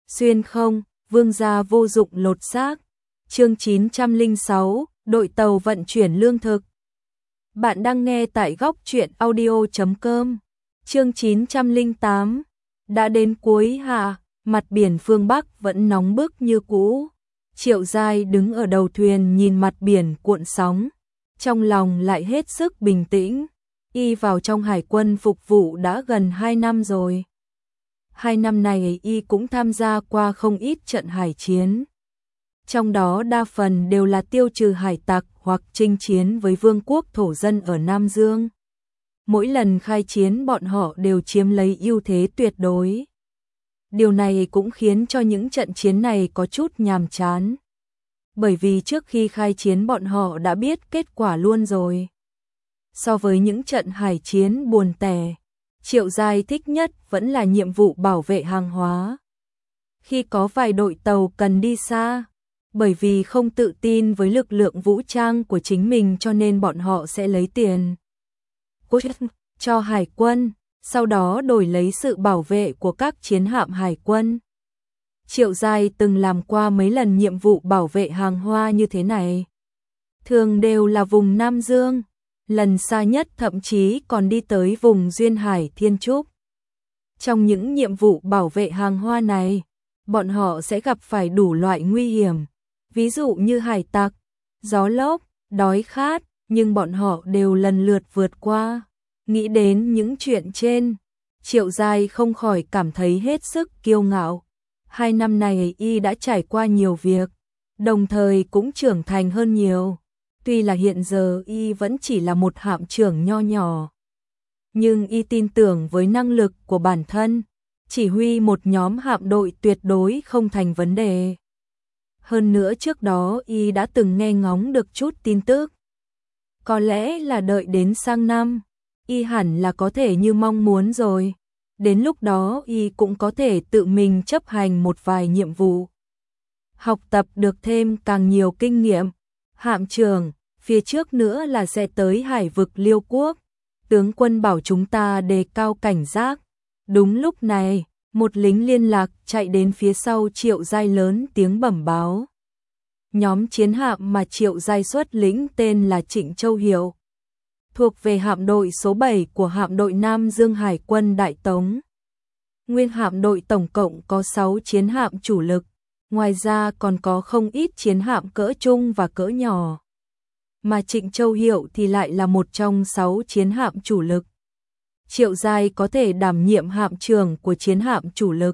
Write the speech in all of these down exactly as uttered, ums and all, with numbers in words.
xuyên không, vương gia vô dụng lột xác. Chương chín trăm lẻ sáu, đội tàu vận chuyển lương thực. Bạn đang nghe tại góc truyện audio chấm com. Chương chín trăm lẻ tám. Đã đến cuối hạ, mặt biển phương Bắc vẫn nóng bức như cũ. Triệu Giai đứng ở đầu thuyền nhìn mặt biển cuộn sóng, trong lòng lại hết sức bình tĩnh. Y vào trong hải quân phục vụ đã gần hai năm rồi. Hai năm này Y cũng tham gia qua không ít trận hải chiến. Trong đó đa phần đều là tiêu trừ hải tặc hoặc chinh chiến với vương quốc thổ dân ở Nam Dương. Mỗi lần khai chiến bọn họ đều chiếm lấy ưu thế tuyệt đối. Điều này cũng khiến cho những trận chiến này có chút nhàm chán. Bởi vì trước khi khai chiến bọn họ đã biết kết quả luôn rồi. So với những trận hải chiến buồn tẻ, Triệu Giai thích nhất vẫn là nhiệm vụ bảo vệ hàng hóa. Khi có vài đội tàu cần đi xa, bởi vì không tự tin với lực lượng vũ trang của chính mình cho nên bọn họ sẽ lấy tiền cho hải quân, sau đó đổi lấy sự bảo vệ của các chiến hạm hải quân. Triệu Giai từng làm qua mấy lần nhiệm vụ bảo vệ hàng hóa như thế này. Thường đều là vùng Nam Dương, lần xa nhất thậm chí còn đi tới vùng Duyên Hải Thiên Trúc. Trong những nhiệm vụ bảo vệ hàng hóa này, bọn họ sẽ gặp phải đủ loại nguy hiểm, ví dụ như hải tặc, gió lốc, đói khát, nhưng bọn họ đều lần lượt vượt qua. Nghĩ đến những chuyện trên, Triệu Giai không khỏi cảm thấy hết sức kiêu ngạo. Hai năm này Y đã trải qua nhiều việc, đồng thời cũng trưởng thành hơn nhiều. Tuy là hiện giờ Y vẫn chỉ là một hạm trưởng nho nhỏ, nhưng Y tin tưởng với năng lực của bản thân, chỉ huy một nhóm hạm đội tuyệt đối không thành vấn đề. Hơn nữa trước đó Y đã từng nghe ngóng được chút tin tức. Có lẽ là đợi đến sang năm, Y hẳn là có thể như mong muốn rồi. Đến lúc đó Y cũng có thể tự mình chấp hành một vài nhiệm vụ. Học tập được thêm càng nhiều kinh nghiệm. Hạm trưởng, phía trước nữa là sẽ tới hải vực Liêu Quốc. Tướng quân bảo chúng ta đề cao cảnh giác. Đúng lúc này, một lính liên lạc chạy đến phía sau Triệu Giai lớn tiếng bẩm báo. Nhóm chiến hạm mà Triệu Giai xuất lĩnh tên là Trịnh Châu Hiệu, thuộc về hạm đội số bảy của hạm đội Nam Dương Hải quân Đại Tống. Nguyên hạm đội tổng cộng có sáu chiến hạm chủ lực, ngoài ra còn có không ít chiến hạm cỡ trung và cỡ nhỏ. Mà Trịnh Châu Hiệu thì lại là một trong sáu chiến hạm chủ lực. Triệu Giai có thể đảm nhiệm hạm trưởng của chiến hạm chủ lực.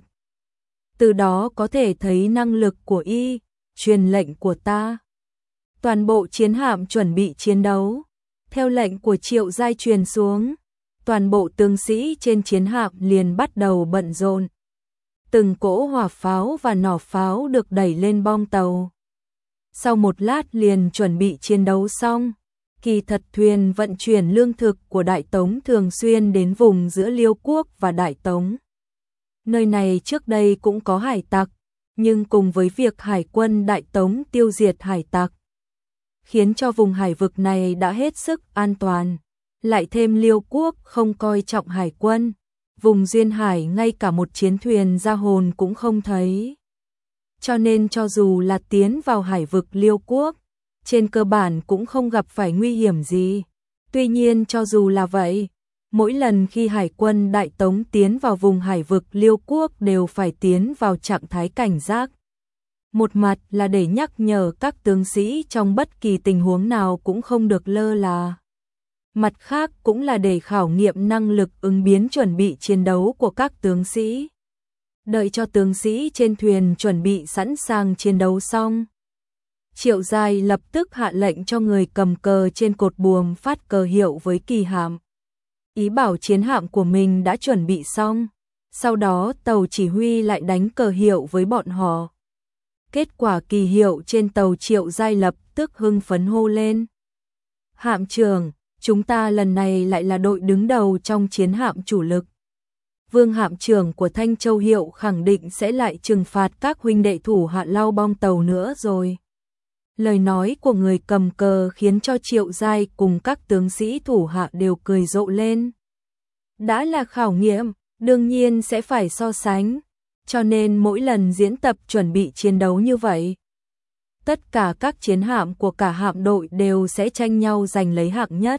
Từ đó có thể thấy năng lực của Y, truyền lệnh của ta. Toàn bộ chiến hạm chuẩn bị chiến đấu. Theo lệnh của Triệu Giai truyền xuống, toàn bộ tướng sĩ trên chiến hạm liền bắt đầu bận rộn. Từng cỗ hỏa pháo và nỏ pháo được đẩy lên bong tàu. Sau một lát liền chuẩn bị chiến đấu xong. Kỳ thật thuyền vận chuyển lương thực của Đại Tống thường xuyên đến vùng giữa Liêu Quốc và Đại Tống. Nơi này trước đây cũng có hải tặc, nhưng cùng với việc hải quân Đại Tống tiêu diệt hải tặc, khiến cho vùng hải vực này đã hết sức an toàn. Lại thêm Liêu Quốc không coi trọng hải quân, vùng Duyên Hải ngay cả một chiến thuyền ra hồn cũng không thấy. Cho nên cho dù là tiến vào hải vực Liêu Quốc, trên cơ bản cũng không gặp phải nguy hiểm gì. Tuy nhiên cho dù là vậy, mỗi lần khi hải quân Đại Tống tiến vào vùng hải vực Liêu Quốc đều phải tiến vào trạng thái cảnh giác. Một mặt là để nhắc nhở các tướng sĩ trong bất kỳ tình huống nào cũng không được lơ là. Mặt khác cũng là để khảo nghiệm năng lực ứng biến chuẩn bị chiến đấu của các tướng sĩ. Đợi cho tướng sĩ trên thuyền chuẩn bị sẵn sàng chiến đấu xong, Triệu Giai lập tức hạ lệnh cho người cầm cờ trên cột buồm phát cờ hiệu với kỳ hạm. Ý bảo chiến hạm của mình đã chuẩn bị xong, sau đó tàu chỉ huy lại đánh cờ hiệu với bọn họ. Kết quả kỳ hiệu trên tàu Triệu Giai lập tức hưng phấn hô lên. Hạm trưởng, chúng ta lần này lại là đội đứng đầu trong chiến hạm chủ lực. Vương hạm trưởng của Thanh Châu Hiệu khẳng định sẽ lại trừng phạt các huynh đệ thủ hạ lau bong tàu nữa rồi. Lời nói của người cầm cờ khiến cho Triệu Giai cùng các tướng sĩ thủ hạ đều cười rộ lên. Đã là khảo nghiệm, đương nhiên sẽ phải so sánh. cho nên mỗi lần diễn tập chuẩn bị chiến đấu như vậy, tất cả các chiến hạm của cả hạm đội đều sẽ tranh nhau giành lấy hạng nhất,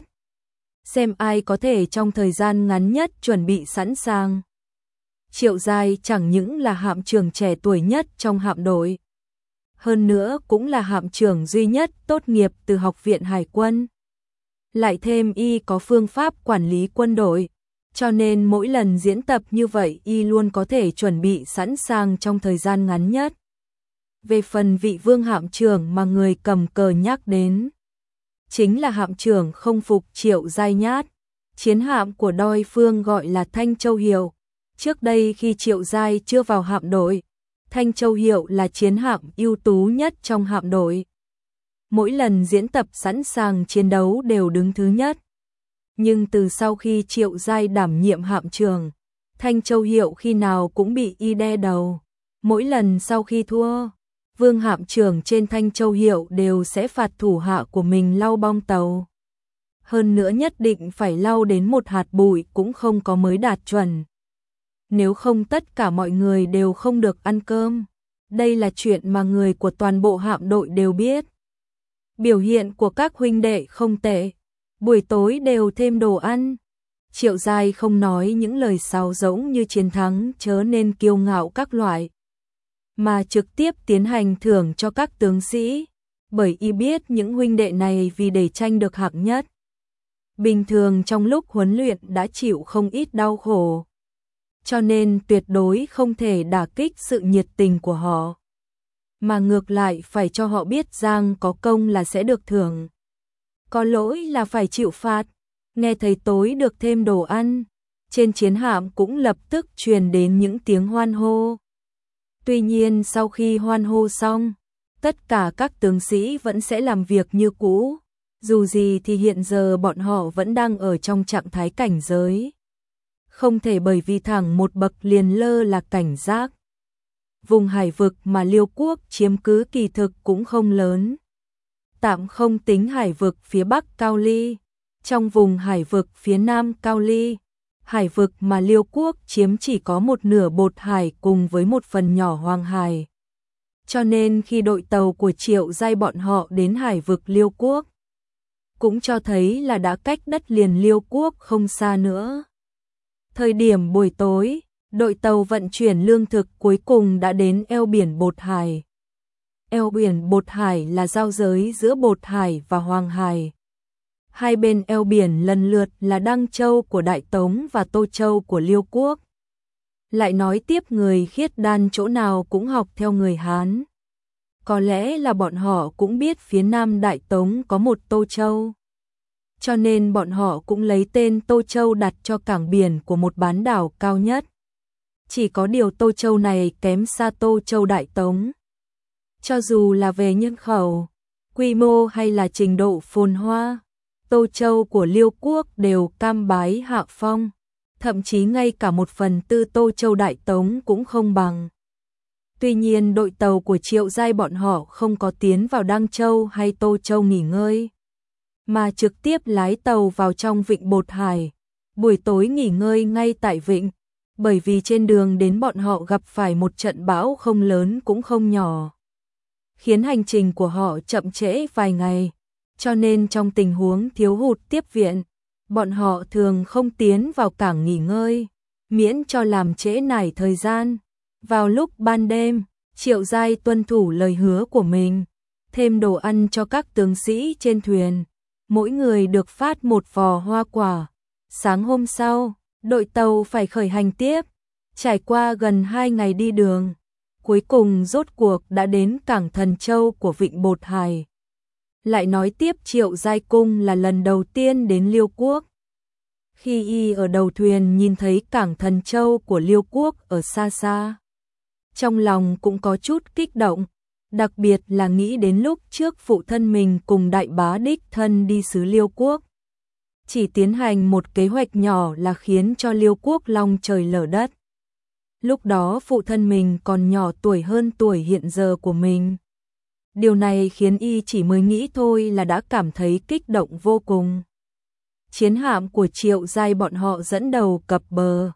xem ai có thể trong thời gian ngắn nhất chuẩn bị sẵn sàng. Triệu Giai chẳng những là hạm trưởng trẻ tuổi nhất trong hạm đội, hơn nữa cũng là hạm trưởng duy nhất tốt nghiệp từ Học viện Hải quân. Lại thêm y có phương pháp quản lý quân đội, cho nên mỗi lần diễn tập như vậy y luôn có thể chuẩn bị sẵn sàng trong thời gian ngắn nhất. Về phần vị vương hạm trưởng mà người cầm cờ nhắc đến, chính là hạm trưởng không phục Triệu Giai nhát. Chiến hạm của đối phương gọi là Thanh Châu Hiệu. Trước đây khi Triệu Giai chưa vào hạm đội, Thanh Châu Hiệu là chiến hạm ưu tú nhất trong hạm đội. Mỗi lần diễn tập sẵn sàng chiến đấu đều đứng thứ nhất. Nhưng từ sau khi Triệu Giai đảm nhiệm hạm trưởng, Thanh Châu Hiệu khi nào cũng bị y đe đầu. Mỗi lần sau khi thua, vương hạm trưởng trên Thanh Châu Hiệu đều sẽ phạt thủ hạ của mình lau bong tàu. Hơn nữa nhất định phải lau đến một hạt bụi cũng không có mới đạt chuẩn. Nếu không tất cả mọi người đều không được ăn cơm. Đây là chuyện mà người của toàn bộ hạm đội đều biết. Biểu hiện của các huynh đệ không tệ, buổi tối đều thêm đồ ăn. Triệu Giai không nói những lời sáo rỗng như chiến thắng chớ nên kiêu ngạo các loại, mà trực tiếp tiến hành thưởng cho các tướng sĩ, bởi y biết những huynh đệ này vì để tranh được hạng nhất. Bình thường trong lúc huấn luyện đã chịu không ít đau khổ, cho nên tuyệt đối không thể đả kích sự nhiệt tình của họ, mà ngược lại phải cho họ biết rằng có công là sẽ được thưởng, có lỗi là phải chịu phạt. Nghe thấy tối được thêm đồ ăn, trên chiến hạm cũng lập tức truyền đến những tiếng hoan hô. Tuy nhiên sau khi hoan hô xong, tất cả các tướng sĩ vẫn sẽ làm việc như cũ. Dù gì thì hiện giờ bọn họ vẫn đang ở trong trạng thái cảnh giới, không thể bởi vì thẳng một bậc liền lơ là cảnh giác. Vùng hải vực mà Liêu quốc chiếm cứ kỳ thực cũng không lớn, tạm không tính hải vực phía Bắc Cao Ly. Trong vùng hải vực phía Nam Cao Ly, hải vực mà Liêu quốc chiếm chỉ có một nửa Bột Hải cùng với một phần nhỏ Hoàng Hải. Cho nên khi đội tàu của Triệu Giai bọn họ đến hải vực Liêu quốc, cũng cho thấy là đã cách đất liền Liêu quốc không xa nữa. Thời điểm buổi tối, đội tàu vận chuyển lương thực cuối cùng đã đến eo biển Bột Hải. Eo biển Bột Hải là giao giới giữa Bột Hải và Hoàng Hải. Hai bên eo biển lần lượt là Đăng Châu của Đại Tống và Tô Châu của Liêu quốc. Lại nói tiếp người khiết đan chỗ nào cũng học theo người Hán. Có lẽ là bọn họ cũng biết phía Nam Đại Tống có một Tô Châu, cho nên bọn họ cũng lấy tên Tô Châu đặt cho cảng biển của một bán đảo cao nhất. Chỉ có điều Tô Châu này kém xa Tô Châu Đại Tống. Cho dù là về nhân khẩu, quy mô hay là trình độ phồn hoa, Tô Châu của Liêu quốc đều cam bái hạ phong, thậm chí ngay cả một phần tư Tô Châu Đại Tống cũng không bằng. Tuy nhiên đội tàu của Triệu Giai bọn họ không có tiến vào Đăng Châu hay Tô Châu nghỉ ngơi, mà trực tiếp lái tàu vào trong vịnh Bột Hải, buổi tối nghỉ ngơi ngay tại vịnh, bởi vì trên đường đến bọn họ gặp phải một trận bão không lớn cũng không nhỏ, khiến hành trình của họ chậm trễ vài ngày. Cho nên trong tình huống thiếu hụt tiếp viện, bọn họ thường không tiến vào cảng nghỉ ngơi, miễn cho làm trễ nải thời gian. Vào lúc ban đêm, Triệu Giai tuân thủ lời hứa của mình, thêm đồ ăn cho các tướng sĩ trên thuyền, mỗi người được phát một vò hoa quả. Sáng hôm sau, đội tàu phải khởi hành tiếp, trải qua gần hai ngày đi đường, cuối cùng rốt cuộc đã đến cảng Thần Châu của vịnh Bột Hải. Lại nói tiếp Triệu Giai Cung là lần đầu tiên đến Liêu quốc. Khi y ở đầu thuyền nhìn thấy cảng Thần Châu của Liêu quốc ở xa xa, trong lòng cũng có chút kích động, đặc biệt là nghĩ đến lúc trước phụ thân mình cùng đại bá đích thân đi xứ Liêu quốc. Chỉ tiến hành một kế hoạch nhỏ là khiến cho Liêu quốc long trời lở đất. Lúc đó phụ thân mình còn nhỏ tuổi hơn tuổi hiện giờ của mình. Điều này khiến y chỉ mới nghĩ thôi là đã cảm thấy kích động vô cùng. Chiến hạm của Triệu Giai bọn họ dẫn đầu cập bờ,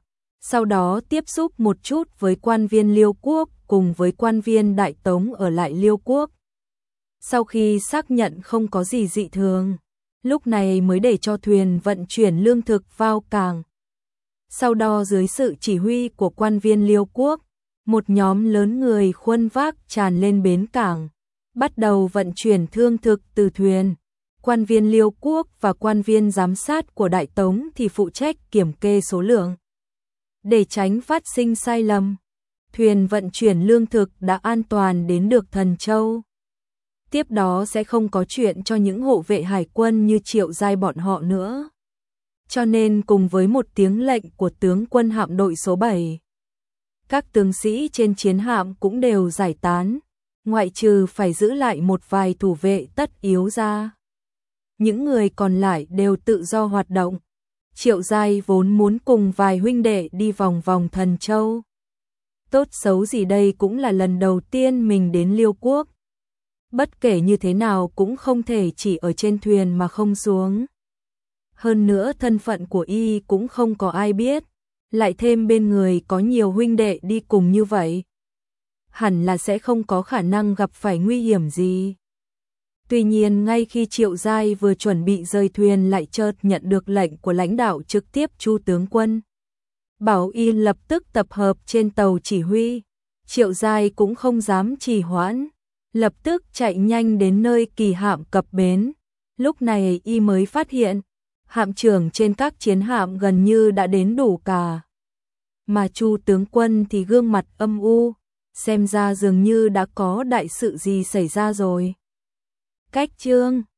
Sau đó tiếp xúc một chút với quan viên Liêu quốc cùng với quan viên Đại Tống ở lại Liêu quốc. Sau khi xác nhận không có gì dị thường, lúc này mới để cho thuyền vận chuyển lương thực vào cảng. Sau đó dưới sự chỉ huy của quan viên Liêu quốc, một nhóm lớn người khuân vác tràn lên bến cảng, bắt đầu vận chuyển thương thực từ thuyền. Quan viên Liêu quốc và quan viên giám sát của Đại Tống thì phụ trách kiểm kê số lượng. Để tránh phát sinh sai lầm, thuyền vận chuyển lương thực đã an toàn đến được Thần Châu. Tiếp đó sẽ không có chuyện cho những hộ vệ hải quân như Triệu Giai bọn họ nữa. Cho nên cùng với một tiếng lệnh của tướng quân hạm đội số bảy, các tướng sĩ trên chiến hạm cũng đều giải tán, ngoại trừ phải giữ lại một vài thủ vệ tất yếu ra. Những người còn lại đều tự do hoạt động. Triệu Giai vốn muốn cùng vài huynh đệ đi vòng vòng Thần Châu. Tốt xấu gì đây cũng là lần đầu tiên mình đến Liêu quốc. Bất kể như thế nào cũng không thể chỉ ở trên thuyền mà không xuống. Hơn nữa thân phận của y cũng không có ai biết, lại thêm bên người có nhiều huynh đệ đi cùng như vậy. Hẳn là sẽ không có khả năng gặp phải nguy hiểm gì. Tuy nhiên ngay khi Triệu Giai vừa chuẩn bị rời thuyền lại chợt nhận được lệnh của lãnh đạo trực tiếp Chu tướng quân. Bảo y lập tức tập hợp trên tàu chỉ huy. Triệu Giai cũng không dám trì hoãn, lập tức chạy nhanh đến nơi kỳ hạm cập bến. Lúc này y mới phát hiện, hạm trưởng trên các chiến hạm gần như đã đến đủ cả. Mà Chu tướng quân thì gương mặt âm u, xem ra dường như đã có đại sự gì xảy ra rồi. Cách chương